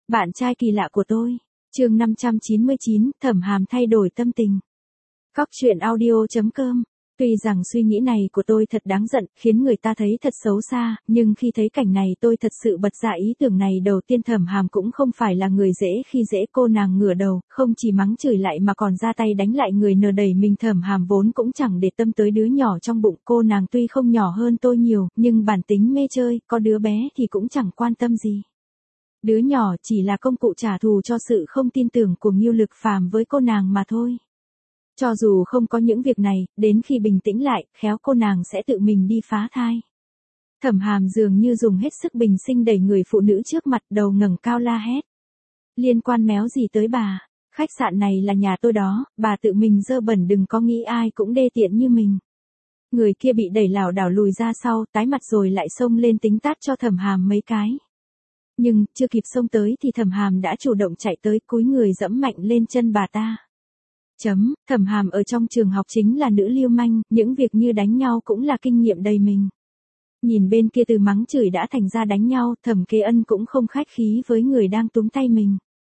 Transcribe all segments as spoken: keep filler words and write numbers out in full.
Bạn trai kỳ lạ của tôi. Chương năm trăm chín mươi chín, Thẩm Hàm thay đổi tâm tình. Cóc truyện audio chấm com. Tuy rằng suy nghĩ này của tôi thật đáng giận, khiến người ta thấy thật xấu xa, nhưng khi thấy cảnh này tôi thật sự bật ra ý tưởng này. Đầu tiên Thẩm Hàm cũng không phải là người dễ khi dễ, cô nàng ngửa đầu, không chỉ mắng chửi lại mà còn ra tay đánh lại người nờ đẩy mình. Thẩm Hàm vốn cũng chẳng để tâm tới đứa nhỏ trong bụng cô nàng, tuy không nhỏ hơn tôi nhiều, nhưng bản tính mê chơi, có đứa bé thì cũng chẳng quan tâm gì. Đứa nhỏ chỉ là công cụ trả thù cho sự không tin tưởng của Ngưu Lực Phàm với cô nàng mà thôi. Cho dù không có những việc này, đến khi bình tĩnh lại, khéo cô nàng sẽ tự mình đi phá thai. Thẩm Hàm dường như dùng hết sức bình sinh đẩy người phụ nữ trước mặt, đầu ngẩng cao la hét. Liên quan méo gì tới bà, khách sạn này là nhà tôi đó, bà tự mình dơ bẩn, đừng có nghĩ ai cũng đê tiện như mình. Người kia bị đẩy lảo đảo lùi ra sau, tái mặt rồi lại xông lên tính tát cho Thẩm Hàm mấy cái. Nhưng, chưa kịp xông tới thì Thẩm Hàm đã chủ động chạy tới, cúi người dẫm mạnh lên chân bà ta. Chấm, Thẩm Hàm ở trong trường học chính là nữ lưu manh, những việc như đánh nhau cũng là kinh nghiệm đầy mình. Nhìn bên kia từ mắng chửi đã thành ra đánh nhau, Thẩm Kế Ân cũng không khách khí với người đang túm tay mình.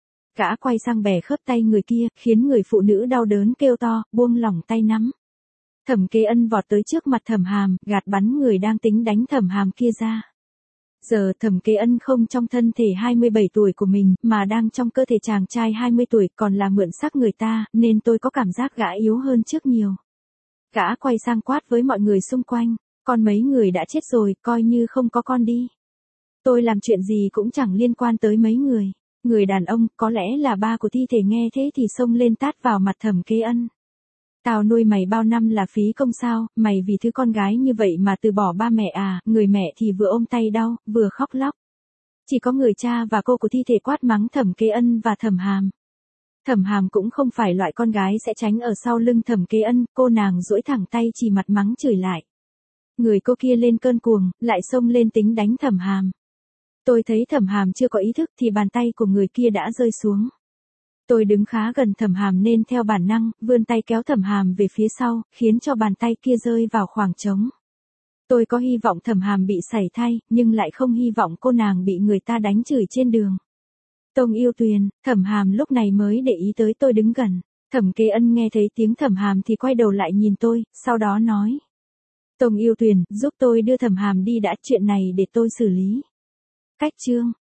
Gã quay sang bẻ khớp tay người kia, khiến người phụ nữ đau đớn kêu to, buông lỏng tay nắm. Thẩm Kế Ân vọt tới trước mặt Thẩm Hàm, gạt bắn người đang tính đánh Thẩm Hàm kia ra. Giờ Thẩm Kế Ân không trong thân thể hai mươi bảy tuổi của mình, mà đang trong cơ thể chàng trai hai mươi tuổi, còn là mượn xác người ta, nên tôi có cảm giác gã yếu hơn trước nhiều. Gã quay sang quát với mọi người xung quanh, con mấy người đã chết rồi, coi như không có con đi. Tôi làm chuyện gì cũng chẳng liên quan tới mấy người. Người đàn ông, có lẽ là ba của thi thể, nghe thế thì xông lên tát vào mặt Thẩm Kế Ân. Tao nuôi mày bao năm là phí công sao, mày vì thứ con gái như vậy mà từ bỏ ba mẹ à, người mẹ thì vừa ôm tay đau, vừa khóc lóc. Chỉ có người cha và cô của thi thể quát mắng Thẩm Kế Ân và Thẩm Hàm. Thẩm Hàm cũng không phải loại con gái sẽ tránh ở sau lưng Thẩm Kế Ân, cô nàng duỗi thẳng tay chỉ mặt mắng chửi lại. Người cô kia lên cơn cuồng, lại xông lên tính đánh Thẩm Hàm. Tôi thấy Thẩm Hàm chưa có ý thức thì bàn tay của người kia đã rơi xuống. Tôi đứng khá gần Thẩm Hàm nên theo bản năng, vươn tay kéo Thẩm Hàm về phía sau, khiến cho bàn tay kia rơi vào khoảng trống. Tôi có hy vọng Thẩm Hàm bị sảy thai, nhưng lại không hy vọng cô nàng bị người ta đánh chửi trên đường. Tông Yêu Tuyền, Thẩm Hàm lúc này mới để ý tới tôi đứng gần. Thẩm Kế Ân nghe thấy tiếng Thẩm Hàm thì quay đầu lại nhìn tôi, sau đó nói. Tông Yêu Tuyền, giúp tôi đưa Thẩm Hàm đi đã, chuyện này để tôi xử lý. Cách chương.